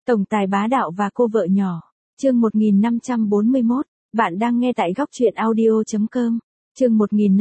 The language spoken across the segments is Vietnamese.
Tổng tài bá đạo và cô vợ nhỏ. Chương 1541, bạn đang nghe tại góc truyện audio.com. Chương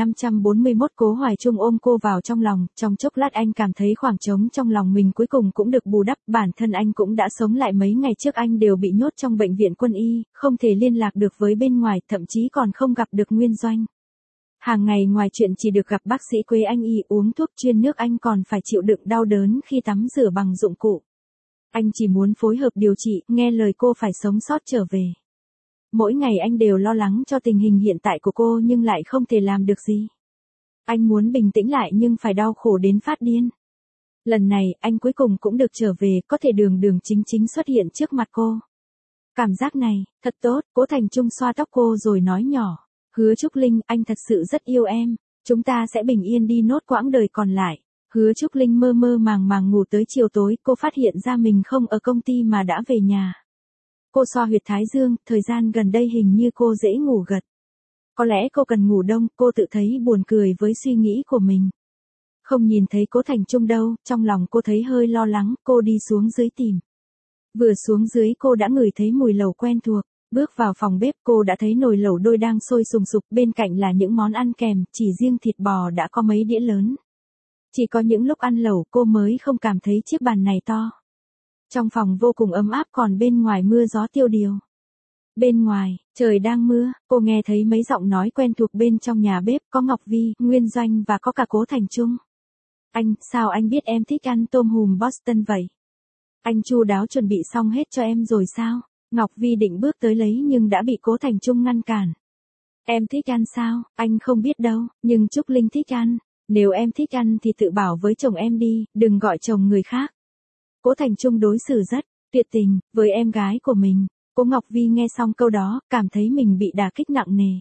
1541 Cố Hoài Trung ôm cô vào trong lòng, trong chốc lát anh cảm thấy khoảng trống trong lòng mình cuối cùng cũng được bù đắp, bản thân anh cũng đã sống lại mấy ngày trước anh đều bị nhốt trong bệnh viện quân y, không thể liên lạc được với bên ngoài, thậm chí còn không gặp được Nguyên Doanh. Hàng ngày ngoài chuyện chỉ được gặp bác sĩ Quế Anh y uống thuốc chuyên nước anh còn phải chịu đựng đau đớn khi tắm rửa bằng dụng cụ. Anh chỉ muốn phối hợp điều trị, nghe lời cô phải sống sót trở về. Mỗi ngày anh đều lo lắng cho tình hình hiện tại của cô nhưng lại không thể làm được gì. Anh muốn bình tĩnh lại nhưng phải đau khổ đến phát điên. Lần này, anh cuối cùng cũng được trở về, có thể đường đường chính chính xuất hiện trước mặt cô. Cảm giác này, thật tốt, Cố Thành Trung xoa tóc cô rồi nói nhỏ. Hứa Trúc Linh, anh thật sự rất yêu em, chúng ta sẽ bình yên đi nốt quãng đời còn lại. Hứa Trúc Linh mơ mơ màng màng ngủ tới chiều tối, cô phát hiện ra mình không ở công ty mà đã về nhà. Cô xoa huyệt thái dương, thời gian gần đây hình như cô dễ ngủ gật. Có lẽ cô cần ngủ đông, cô tự thấy buồn cười với suy nghĩ của mình. Không nhìn thấy Cố Thành Trung đâu, trong lòng cô thấy hơi lo lắng, cô đi xuống dưới tìm. Vừa xuống dưới cô đã ngửi thấy mùi lẩu quen thuộc, bước vào phòng bếp cô đã thấy nồi lẩu đôi đang sôi sùng sục, bên cạnh là những món ăn kèm, chỉ riêng thịt bò đã có mấy đĩa lớn. Chỉ có những lúc ăn lẩu cô mới không cảm thấy chiếc bàn này to. Trong phòng vô cùng ấm áp còn bên ngoài mưa gió tiêu điều. Bên ngoài, trời đang mưa, cô nghe thấy mấy giọng nói quen thuộc bên trong nhà bếp, có Ngọc Vi, Nguyên Doanh và có cả Cố Thành Trung. Anh, sao anh biết em thích ăn tôm hùm Boston vậy? Anh chu đáo chuẩn bị xong hết cho em rồi sao? Ngọc Vi định bước tới lấy nhưng đã bị Cố Thành Trung ngăn cản. Em thích ăn sao? Anh không biết đâu, nhưng Trúc Linh thích ăn. Nếu em thích ăn thì tự bảo với chồng em đi, đừng gọi chồng người khác. Cố Thành Trung đối xử rất tuyệt tình với em gái của mình. Cố Ngọc Vi nghe xong câu đó, cảm thấy mình bị đả kích nặng nề.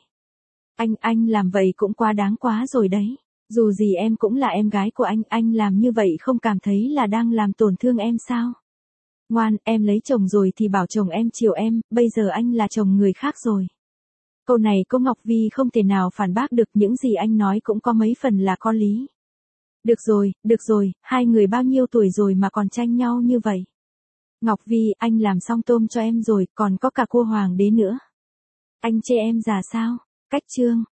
Anh làm vậy cũng quá đáng quá rồi đấy. Dù gì em cũng là em gái của anh làm như vậy không cảm thấy là đang làm tổn thương em sao? Ngoan, em lấy chồng rồi thì bảo chồng em chiều em, bây giờ anh là chồng người khác rồi. Câu này cô Ngọc Vi không thể nào phản bác được, những gì anh nói cũng có mấy phần là có lý. Được rồi, hai người bao nhiêu tuổi rồi mà còn tranh nhau như vậy. Ngọc Vi, anh làm xong tôm cho em rồi, còn có cả cua hoàng đế nữa. Anh chê em già sao? Cách chương.